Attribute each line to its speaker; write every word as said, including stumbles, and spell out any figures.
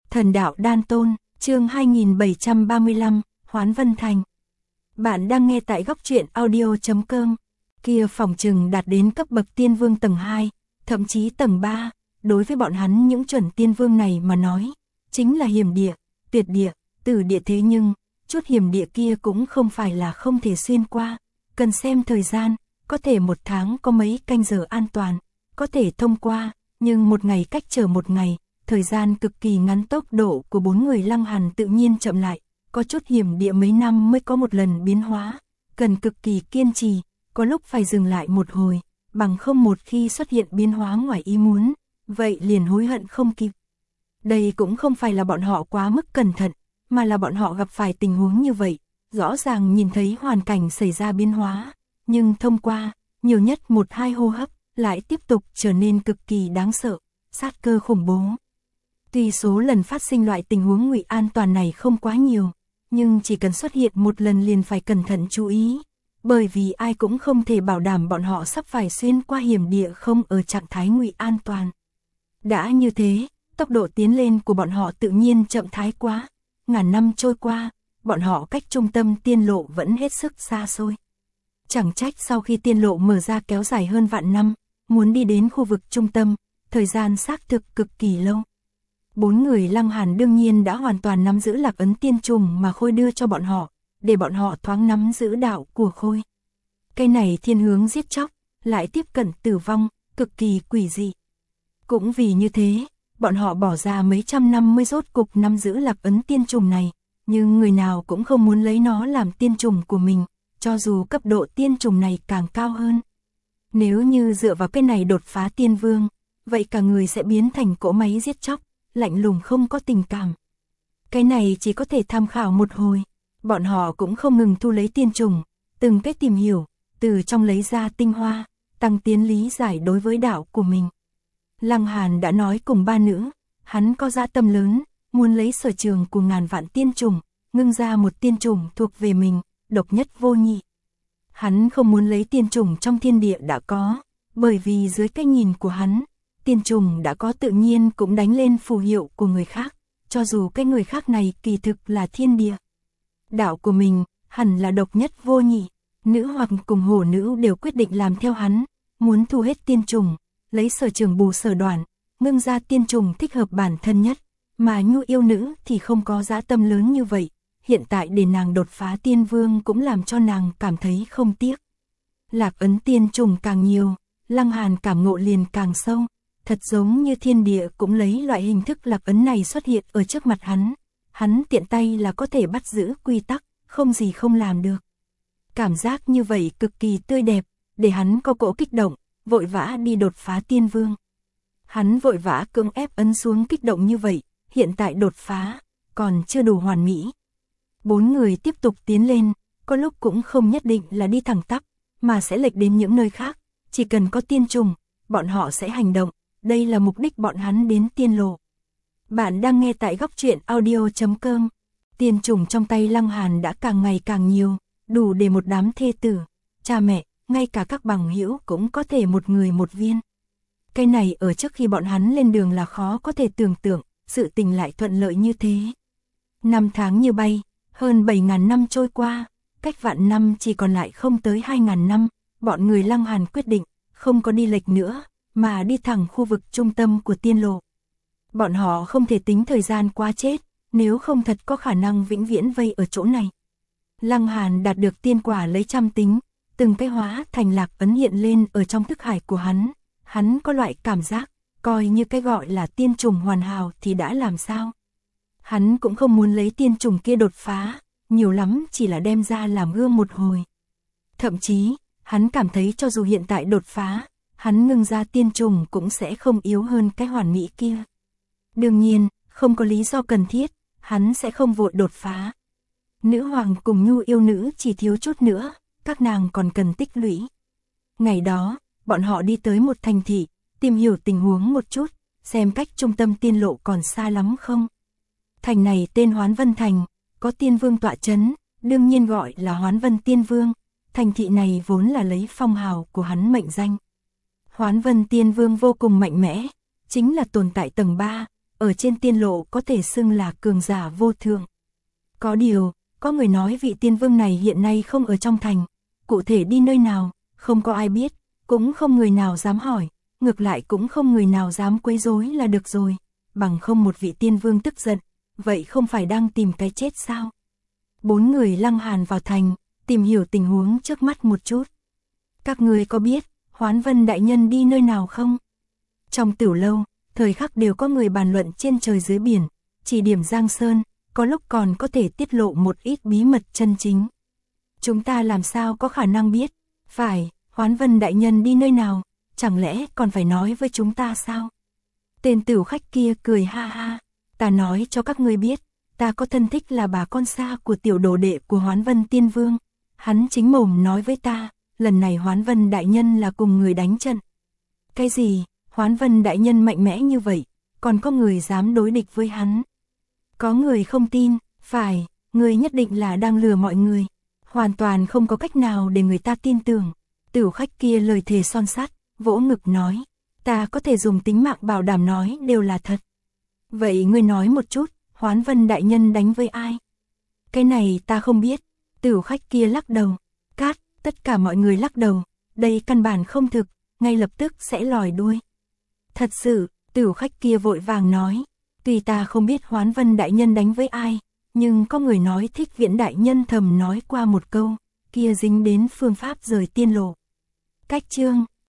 Speaker 1: Thần đạo đan tôn, chương hai nghìn bảy trăm ba mươi lăm, Hoán Vân Thành. Bạn đang nghe tại góc truyện audio chấm com. Kia phỏng chừng đạt đến cấp bậc tiên vương tầng hai, thậm chí tầng ba, đối với bọn hắn những chuẩn tiên vương này mà nói, chính là hiểm địa, tuyệt địa, tử địa, thế nhưng, chút hiểm địa kia cũng không phải là không thể xuyên qua, cần xem thời gian, có thể một tháng có mấy canh giờ an toàn, có thể thông qua, nhưng một ngày cách chờ một ngày, thời gian cực kỳ ngắn, tốc độ của bốn người Lăng Hàn tự nhiên chậm lại, có chút hiểm địa mấy năm mới có một lần biến hóa, cần cực kỳ kiên trì, có lúc phải dừng lại một hồi, bằng không một khi xuất hiện biến hóa ngoài ý muốn, vậy liền hối hận không kịp. Đây cũng không phải là bọn họ quá mức cẩn thận, mà là bọn họ gặp phải tình huống như vậy, rõ ràng nhìn thấy hoàn cảnh xảy ra biến hóa, nhưng thông qua, nhiều nhất một hai hô hấp, lại tiếp tục trở nên cực kỳ đáng sợ, sát cơ khủng bố. Tuy số lần phát sinh loại tình huống ngụy an toàn này không quá nhiều, nhưng chỉ cần xuất hiện một lần liền phải cẩn thận chú ý, bởi vì ai cũng không thể bảo đảm bọn họ sắp phải xuyên qua hiểm địa không ở trạng thái ngụy an toàn. Đã như thế, tốc độ tiến lên của bọn họ tự nhiên chậm thái quá, ngàn năm trôi qua, bọn họ cách trung tâm tiên lộ vẫn hết sức xa xôi. Chẳng trách sau khi tiên lộ mở ra kéo dài hơn vạn năm, muốn đi đến khu vực trung tâm, thời gian xác thực cực kỳ lâu. Bốn người Lăng Hàn đương nhiên đã hoàn toàn nắm giữ lạc ấn tiên trùng mà Khôi đưa cho bọn họ, để bọn họ thoáng nắm giữ đạo của Khôi. Cái này thiên hướng giết chóc, lại tiếp cận tử vong, cực kỳ quỷ dị. Cũng vì như thế, bọn họ bỏ ra mấy trăm năm mới rốt cục nắm giữ lạc ấn tiên trùng này, nhưng người nào cũng không muốn lấy nó làm tiên trùng của mình, cho dù cấp độ tiên trùng này càng cao hơn. Nếu như dựa vào cái này đột phá tiên vương, vậy cả người sẽ biến thành cỗ máy giết chóc, lạnh lùng không có tình cảm. Cái này chỉ có thể tham khảo một hồi, bọn họ cũng không ngừng thu lấy tiên trùng, từng cách tìm hiểu, từ trong lấy ra tinh hoa, tăng tiến lý giải đối với đạo của mình. Lăng Hàn đã nói cùng ba nữ, hắn có dã tâm lớn, muốn lấy sở trường của ngàn vạn tiên trùng, ngưng ra một tiên trùng thuộc về mình, độc nhất vô nhị. Hắn không muốn lấy tiên trùng trong thiên địa đã có, bởi vì dưới cái nhìn của hắn, tiên trùng đã có tự nhiên cũng đánh lên phù hiệu của người khác, cho dù cái người khác này kỳ thực là thiên địa. Đạo của mình, hẳn là độc nhất vô nhị, nữ hoặc cùng hổ nữ đều quyết định làm theo hắn, muốn thu hết tiên trùng, lấy sở trường bù sở đoạn, ngưng ra tiên trùng thích hợp bản thân nhất, mà Nhu yêu nữ thì không có dã tâm lớn như vậy, hiện tại để nàng đột phá tiên vương cũng làm cho nàng cảm thấy không tiếc. Lạc ấn tiên trùng càng nhiều, Lăng Hàn cảm ngộ liền càng sâu, thật giống như thiên địa cũng lấy loại hình thức lạc ấn này xuất hiện ở trước mặt hắn, hắn tiện tay là có thể bắt giữ quy tắc, không gì không làm được. Cảm giác như vậy cực kỳ tươi đẹp, để hắn có cỗ kích động, vội vã đi đột phá tiên vương. Hắn vội vã cưỡng ép ấn xuống kích động như vậy, hiện tại đột phá, còn chưa đủ hoàn mỹ. Bốn người tiếp tục tiến lên, có lúc cũng không nhất định là đi thẳng tắp, mà sẽ lệch đến những nơi khác, chỉ cần có tiên trùng, bọn họ sẽ hành động, đây là mục đích bọn hắn đến tiên lộ. Bạn đang nghe tại góc truyện audio chấm com. Tiên trùng trong tay Lăng Hàn đã càng ngày càng nhiều, đủ để một đám thê tử, cha mẹ, ngay cả các bằng hữu cũng có thể một người một viên. Cái này ở trước khi bọn hắn lên đường là khó có thể tưởng tượng, sự tình lại thuận lợi như thế. Năm tháng như bay, hơn bảy ngàn năm trôi qua, cách vạn năm chỉ còn lại không tới hai ngàn năm, bọn người Lăng Hàn quyết định, không có đi lệch nữa, mà đi thẳng khu vực trung tâm của tiên lộ. Bọn họ không thể tính thời gian quá chết, nếu không thật có khả năng vĩnh viễn vây ở chỗ này. Lăng Hàn đạt được tiên quả lấy trăm tính, từng cái hóa thành lạc ấn hiện lên ở trong thức hải của hắn, hắn có loại cảm giác, coi như cái gọi là tiên trùng hoàn hảo thì đã làm sao. Hắn cũng không muốn lấy tiên trùng kia đột phá, nhiều lắm chỉ là đem ra làm gương một hồi. Thậm chí, hắn cảm thấy cho dù hiện tại đột phá, hắn ngưng ra tiên trùng cũng sẽ không yếu hơn cái hoàn mỹ kia. Đương nhiên, không có lý do cần thiết, hắn sẽ không vội đột phá. Nữ hoàng cùng Nhu yêu nữ chỉ thiếu chút nữa, các nàng còn cần tích lũy. Ngày đó, bọn họ đi tới một thành thị, tìm hiểu tình huống một chút, xem cách trung tâm tiên lộ còn xa lắm không. Thành này tên Hoán Vân Thành, có tiên vương tọa chấn, đương nhiên gọi là Hoán Vân Tiên Vương. Thành thị này vốn là lấy phong hào của hắn mệnh danh. Hoán Vân Tiên Vương vô cùng mạnh mẽ, chính là tồn tại tầng ba, ở trên tiên lộ có thể xưng là cường giả vô thượng. Có điều, có người nói vị tiên vương này hiện nay không ở trong thành, cụ thể đi nơi nào, không có ai biết, cũng không người nào dám hỏi, ngược lại cũng không người nào dám quấy rối là được rồi, bằng không một vị tiên vương tức giận, vậy không phải đang tìm cái chết sao? Bốn người Lăng Hàn vào thành, tìm hiểu tình huống trước mắt một chút. Các người có biết, Hoán Vân đại nhân đi nơi nào không? Trong tiểu lâu, thời khắc đều có người bàn luận trên trời dưới biển, chỉ điểm Giang Sơn, có lúc còn có thể tiết lộ một ít bí mật chân chính. Chúng ta làm sao có khả năng biết? Phải, Hoán Vân đại nhân đi nơi nào, chẳng lẽ còn phải nói với chúng ta sao? Tên tiểu khách kia cười ha ha, ta nói cho các ngươi biết, ta có thân thích là bà con xa của tiểu đồ đệ của Hoán Vân Tiên Vương. Hắn chính mồm nói với ta, lần này Hoán Vân đại nhân là cùng người đánh trận. Cái gì, Hoán Vân đại nhân mạnh mẽ như vậy, còn có người dám đối địch với hắn? Có người không tin, phải, người nhất định là đang lừa mọi người. Hoàn toàn không có cách nào để người ta tin tưởng. Tiểu khách kia lời thề son sắt, vỗ ngực nói, ta có thể dùng tính mạng bảo đảm nói đều là thật. Vậy ngươi nói một chút, Hoán Vân đại nhân đánh với ai? Cái này ta không biết. Tiểu khách kia lắc đầu. Cát, tất cả mọi người lắc đầu, đây căn bản không thực, ngay lập tức sẽ lòi đuôi. Thật sự, tiểu khách kia vội vàng nói, tuy ta không biết Hoán Vân đại nhân đánh với ai, nhưng có người nói Thích Viễn đại nhân thầm nói qua một câu, kia dính đến phương pháp rời tiên lộ. Cách chương